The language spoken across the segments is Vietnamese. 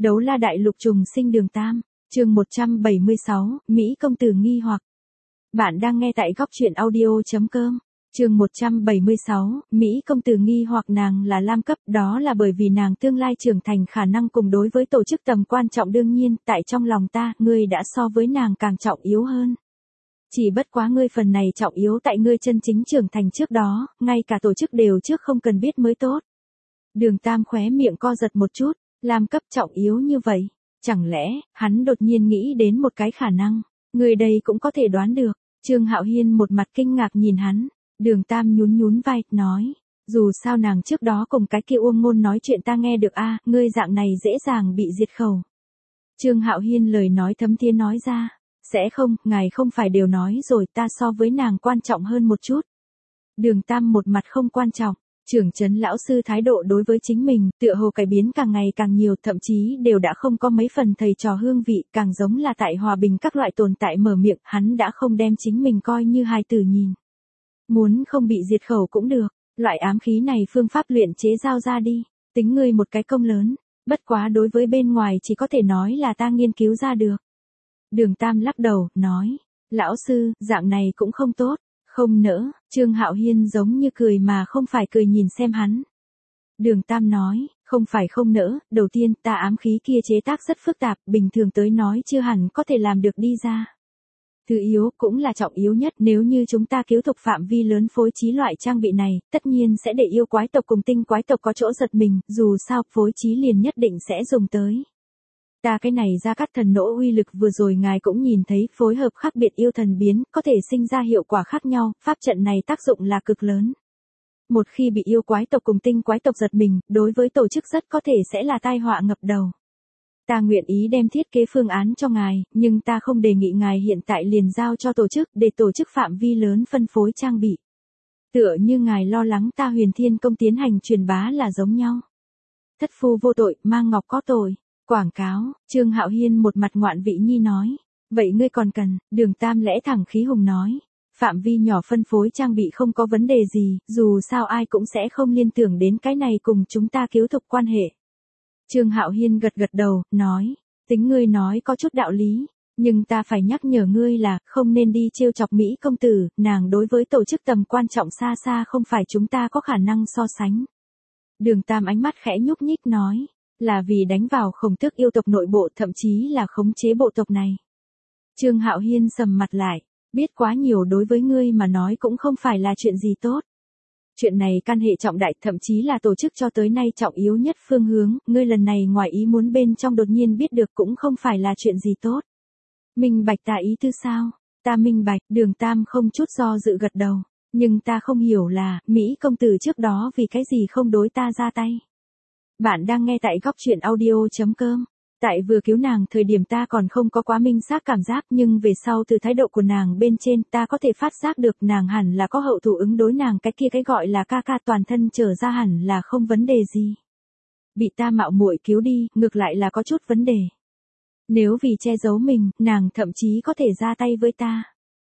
Đấu la đại lục trùng sinh Đường Tam, chương 176, Mỹ công tử nghi hoặc. Bạn đang nghe tại góc truyện audio.com. Chương 176, Mỹ công tử nghi hoặc. Nàng là lam cấp, đó là bởi vì nàng tương lai trưởng thành khả năng cùng đối với tổ chức tầm quan trọng, đương nhiên, tại trong lòng ta, ngươi đã so với nàng càng trọng yếu hơn. Chỉ bất quá ngươi phần này trọng yếu tại ngươi chân chính trưởng thành trước đó, ngay cả tổ chức đều trước không cần biết mới tốt. Đường Tam khóe miệng co giật một chút, lam cấp trọng yếu như vậy, chẳng lẽ, hắn đột nhiên nghĩ đến một cái khả năng, người đây cũng có thể đoán được. Trương Hạo Hiên một mặt kinh ngạc nhìn hắn, Đường Tam nhún vai, nói, dù sao nàng trước đó cùng cái kia Uông Ngôn nói chuyện ta nghe được a, ngươi dạng này dễ dàng bị diệt khẩu. Trương Hạo Hiên lời nói thấm thía nói ra, sẽ không, ngài không phải đều nói rồi ta so với nàng quan trọng hơn một chút. Đường Tam một mặt không quan trọng. Trưởng trấn lão sư thái độ đối với chính mình, tựa hồ cải biến càng ngày càng nhiều, thậm chí đều đã không có mấy phần thầy trò hương vị, càng giống là tại hòa bình các loại tồn tại mở miệng, hắn đã không đem chính mình coi như hài tử nhìn. Muốn không bị diệt khẩu cũng được, loại ám khí này phương pháp luyện chế giao ra đi, tính ngươi một cái công lớn, bất quá đối với bên ngoài chỉ có thể nói là ta nghiên cứu ra được. Đường Tam lắc đầu, nói, lão sư, dạng này cũng không tốt. Không nỡ, Trương Hạo Hiên giống như cười mà không phải cười nhìn xem hắn. Đường Tam nói, không phải không nỡ, đầu tiên ta ám khí kia chế tác rất phức tạp, bình thường tới nói chưa hẳn có thể làm được đi ra. Thứ yếu cũng là trọng yếu nhất, nếu như chúng ta cứu thục phạm vi lớn phối trí loại trang bị này, tất nhiên sẽ để yêu quái tộc cùng tinh quái tộc có chỗ giật mình, dù sao phối trí liền nhất định sẽ dùng tới. Ta cái này ra cắt thần nỗ uy lực vừa rồi ngài cũng nhìn thấy, phối hợp khác biệt yêu thần biến, có thể sinh ra hiệu quả khác nhau, pháp trận này tác dụng là cực lớn. Một khi bị yêu quái tộc cùng tinh quái tộc giật mình, đối với tổ chức rất có thể sẽ là tai họa ngập đầu. Ta nguyện ý đem thiết kế phương án cho ngài, nhưng ta không đề nghị ngài hiện tại liền giao cho tổ chức, để tổ chức phạm vi lớn phân phối trang bị. Tựa như ngài lo lắng ta Huyền Thiên Công tiến hành truyền bá là giống nhau. Thất phu vô tội, mang ngọc có tội. Quảng cáo, Trương Hạo Hiên một mặt ngoạn vị nhi nói, vậy ngươi còn cần, Đường Tam lẽ thẳng khí hùng nói, phạm vi nhỏ phân phối trang bị không có vấn đề gì, dù sao ai cũng sẽ không liên tưởng đến cái này cùng chúng ta cứu thục quan hệ. Trương Hạo Hiên gật đầu, nói, tính ngươi nói có chút đạo lý, nhưng ta phải nhắc nhở ngươi là không nên đi trêu chọc Mỹ công tử, nàng đối với tổ chức tầm quan trọng xa xa không phải chúng ta có khả năng so sánh. Đường Tam ánh mắt khẽ nhúc nhích nói, là vì đánh vào Khổng Tước yêu tộc nội bộ, thậm chí là khống chế bộ tộc này. Trương Hạo Hiên sầm mặt lại, biết quá nhiều đối với ngươi mà nói cũng không phải là chuyện gì tốt. Chuyện này can hệ trọng đại, thậm chí là tổ chức cho tới nay trọng yếu nhất phương hướng, ngươi lần này ngoài ý muốn bên trong đột nhiên biết được cũng không phải là chuyện gì tốt. Minh bạch ta ý tư sao? Ta minh bạch, Đường Tam không chút do dự gật đầu, nhưng ta không hiểu là, Mỹ công tử trước đó vì cái gì không đối ta ra tay. Bạn đang nghe tại góc truyện audio.com. Tại vừa cứu nàng thời điểm ta còn không có quá minh xác cảm giác, nhưng về sau từ thái độ của nàng bên trên ta có thể phát giác được nàng hẳn là có hậu thủ ứng đối nàng, cái kia cái gọi là ca ca toàn thân trở ra hẳn là không vấn đề gì. Bị ta mạo muội cứu đi, ngược lại là có chút vấn đề. Nếu vì che giấu mình, nàng thậm chí có thể ra tay với ta.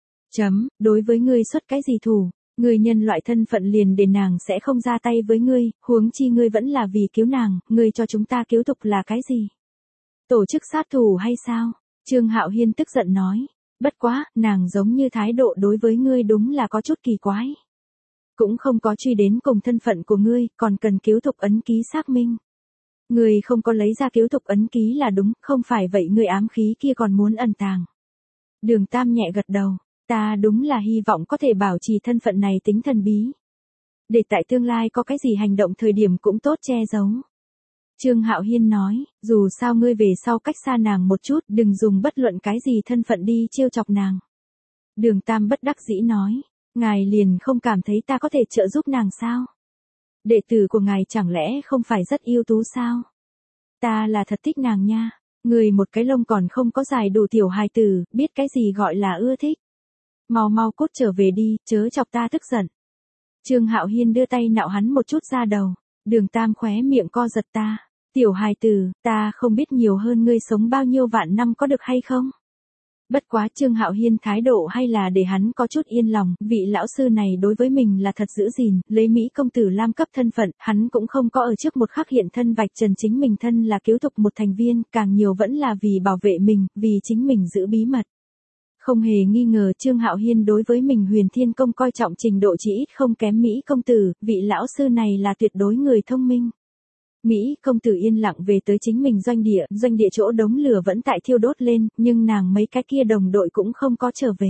Đối với ngươi xuất cái gì thủ? Ngươi nhân loại thân phận liền để nàng sẽ không ra tay với ngươi, huống chi ngươi vẫn là vì cứu nàng, ngươi cho chúng ta cứu thục là cái gì? Tổ chức sát thủ hay sao? Trương Hạo Hiên tức giận nói, bất quá, nàng giống như thái độ đối với ngươi đúng là có chút kỳ quái. Cũng không có truy đến cùng thân phận của ngươi, còn cần cứu thục ấn ký xác minh. Ngươi không có lấy ra cứu thục ấn ký là đúng, không phải vậy ngươi ám khí kia còn muốn ẩn tàng. Đường Tam nhẹ gật đầu. Ta đúng là hy vọng có thể bảo trì thân phận này tính thần bí. Để tại tương lai có cái gì hành động thời điểm cũng tốt che giấu. Trương Hạo Hiên nói, dù sao ngươi về sau cách xa nàng một chút, đừng dùng bất luận cái gì thân phận đi trêu chọc nàng. Đường Tam bất đắc dĩ nói, ngài liền không cảm thấy ta có thể trợ giúp nàng sao? Đệ tử của ngài chẳng lẽ không phải rất ưu tú sao? Ta là thật thích nàng nha, người một cái lông còn không có dài đủ tiểu hài tử, biết cái gì gọi là ưa thích. Mau cút trở về đi, chớ chọc ta tức giận. Trương Hạo Hiên đưa tay nạo hắn một chút ra đầu, Đường Tam khóe miệng co giật, ta, tiểu hài tử, ta không biết nhiều hơn ngươi sống bao nhiêu vạn năm có được hay không? Bất quá Trương Hạo Hiên thái độ hay là để hắn có chút yên lòng, vị lão sư này đối với mình là thật giữ gìn, lấy Mỹ công tử Lam cấp thân phận, hắn cũng không có ở trước một khắc hiện thân vạch trần chính mình thân là cứu tục một thành viên, càng nhiều vẫn là vì bảo vệ mình, vì chính mình giữ bí mật. Không hề nghi ngờ Trương Hạo Hiên đối với mình Huyền Thiên Công coi trọng trình độ chỉ ít không kém Mỹ công tử, vị lão sư này là tuyệt đối người thông minh. Mỹ công tử yên lặng về tới chính mình doanh địa chỗ đống lửa vẫn tại thiêu đốt lên, nhưng nàng mấy cái kia đồng đội cũng không có trở về.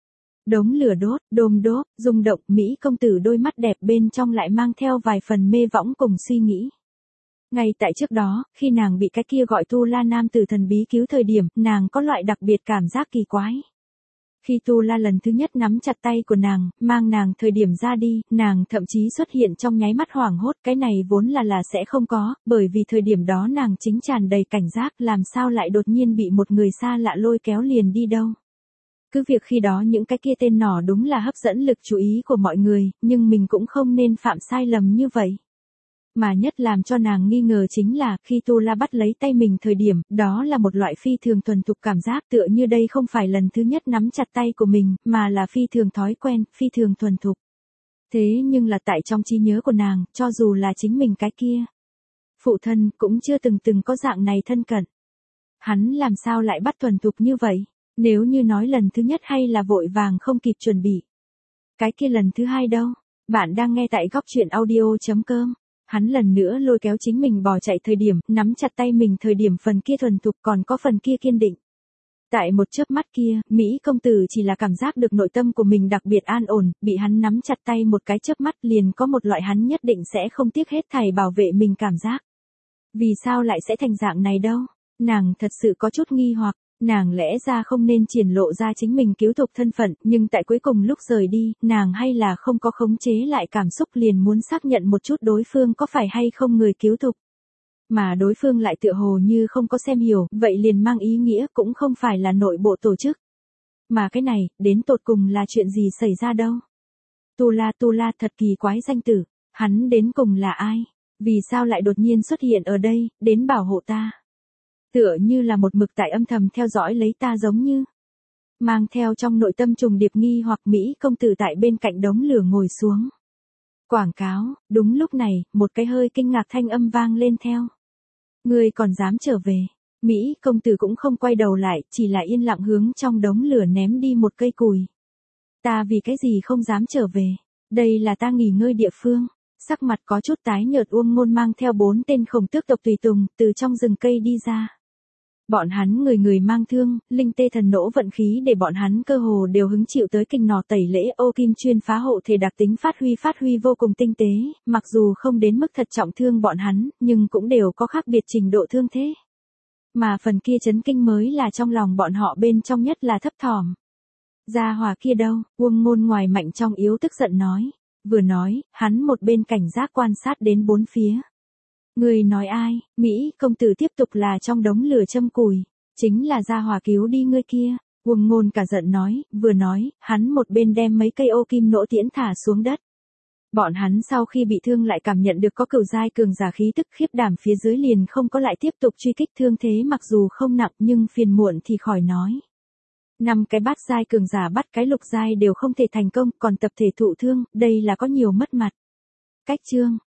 Đống lửa đốt, đôm đốt, rung động, Mỹ công tử đôi mắt đẹp bên trong lại mang theo vài phần mê võng cùng suy nghĩ. Ngay tại trước đó, khi nàng bị cái kia gọi Tu La nam tử thần bí cứu thời điểm, nàng có loại đặc biệt cảm giác kỳ quái. Khi Tu La lần thứ nhất nắm chặt tay của nàng, mang nàng thời điểm ra đi, nàng thậm chí xuất hiện trong nháy mắt hoảng hốt, cái này vốn là sẽ không có, bởi vì thời điểm đó nàng chính tràn đầy cảnh giác, làm sao lại đột nhiên bị một người xa lạ lôi kéo liền đi đâu. Cứ việc khi đó những cái kia tên nỏ đúng là hấp dẫn lực chú ý của mọi người, nhưng mình cũng không nên phạm sai lầm như vậy. Mà nhất làm cho nàng nghi ngờ chính là, khi Tu La bắt lấy tay mình thời điểm, đó là một loại phi thường thuần thục cảm giác tựa như đây không phải lần thứ nhất nắm chặt tay của mình, mà là phi thường thói quen, phi thường thuần thục. Thế nhưng là tại trong trí nhớ của nàng, cho dù là chính mình cái kia. Phụ thân cũng chưa từng có dạng này thân cận. Hắn làm sao lại bắt thuần thục như vậy, nếu như nói lần thứ nhất hay là vội vàng không kịp chuẩn bị. Cái kia lần thứ hai đâu, bạn đang nghe tại góc truyện audio.com. Hắn lần nữa lôi kéo chính mình bỏ chạy thời điểm, nắm chặt tay mình thời điểm phần kia thuần thục còn có phần kia kiên định. Tại một chớp mắt kia, Mỹ công tử chỉ là cảm giác được nội tâm của mình đặc biệt an ổn, bị hắn nắm chặt tay một cái chớp mắt liền có một loại hắn nhất định sẽ không tiếc hết thảy bảo vệ mình cảm giác. Vì sao lại sẽ thành dạng này đâu? Nàng thật sự có chút nghi hoặc. Nàng lẽ ra không nên triển lộ ra chính mình cứu tục thân phận, nhưng tại cuối cùng lúc rời đi, nàng hay là không có khống chế lại cảm xúc liền muốn xác nhận một chút đối phương có phải hay không người cứu tục. Mà đối phương lại tựa hồ như không có xem hiểu, vậy liền mang ý nghĩa cũng không phải là nội bộ tổ chức. Mà cái này, đến tột cùng là chuyện gì xảy ra đâu? Tu La thật kỳ quái danh tử, hắn đến cùng là ai? Vì sao lại đột nhiên xuất hiện ở đây, đến bảo hộ ta? Tựa như là một mực tại âm thầm theo dõi lấy ta giống như. Mang theo trong nội tâm trùng điệp nghi hoặc Mỹ công tử tại bên cạnh đống lửa ngồi xuống. Quảng cáo, đúng lúc này, một cái hơi kinh ngạc thanh âm vang lên theo. Ngươi còn dám trở về. Mỹ công tử cũng không quay đầu lại, chỉ là yên lặng hướng trong đống lửa ném đi một cây cùi. Ta vì cái gì không dám trở về. Đây là ta nghỉ ngơi địa phương. Sắc mặt có chút tái nhợt Uông Ngôn mang theo 4 tên khổng tước tộc tùy tùng, từ trong rừng cây đi ra. Bọn hắn người mang thương, linh tê thần nỗ vận khí để bọn hắn cơ hồ đều hứng chịu tới kinh nỏ tẩy lễ ô kim chuyên phá hộ thể đặc tính phát huy vô cùng tinh tế, mặc dù không đến mức thật trọng thương bọn hắn, nhưng cũng đều có khác biệt trình độ thương thế. Mà phần kia chấn kinh mới là trong lòng bọn họ bên trong nhất là thấp thỏm. Gia hỏa kia đâu, Uông Ngôn ngoài mạnh trong yếu tức giận nói. Vừa nói, hắn một bên cảnh giác quan sát đến bốn phía. Người nói ai, Mỹ công tử tiếp tục là trong đống lửa châm củi, chính là gia hỏa cứu đi ngươi kia. Uông Ngôn cả giận nói, vừa nói, hắn một bên đem mấy cây ô kim nỗ tiễn thả xuống đất. Bọn hắn sau khi bị thương lại cảm nhận được có cửu giai cường giả khí tức khiếp đảm phía dưới liền không có lại tiếp tục truy kích thương thế mặc dù không nặng nhưng phiền muộn thì khỏi nói. 5 cái bát giai cường giả bắt cái lục giai đều không thể thành công, còn tập thể thụ thương, đây là có nhiều mất mặt. Cách chương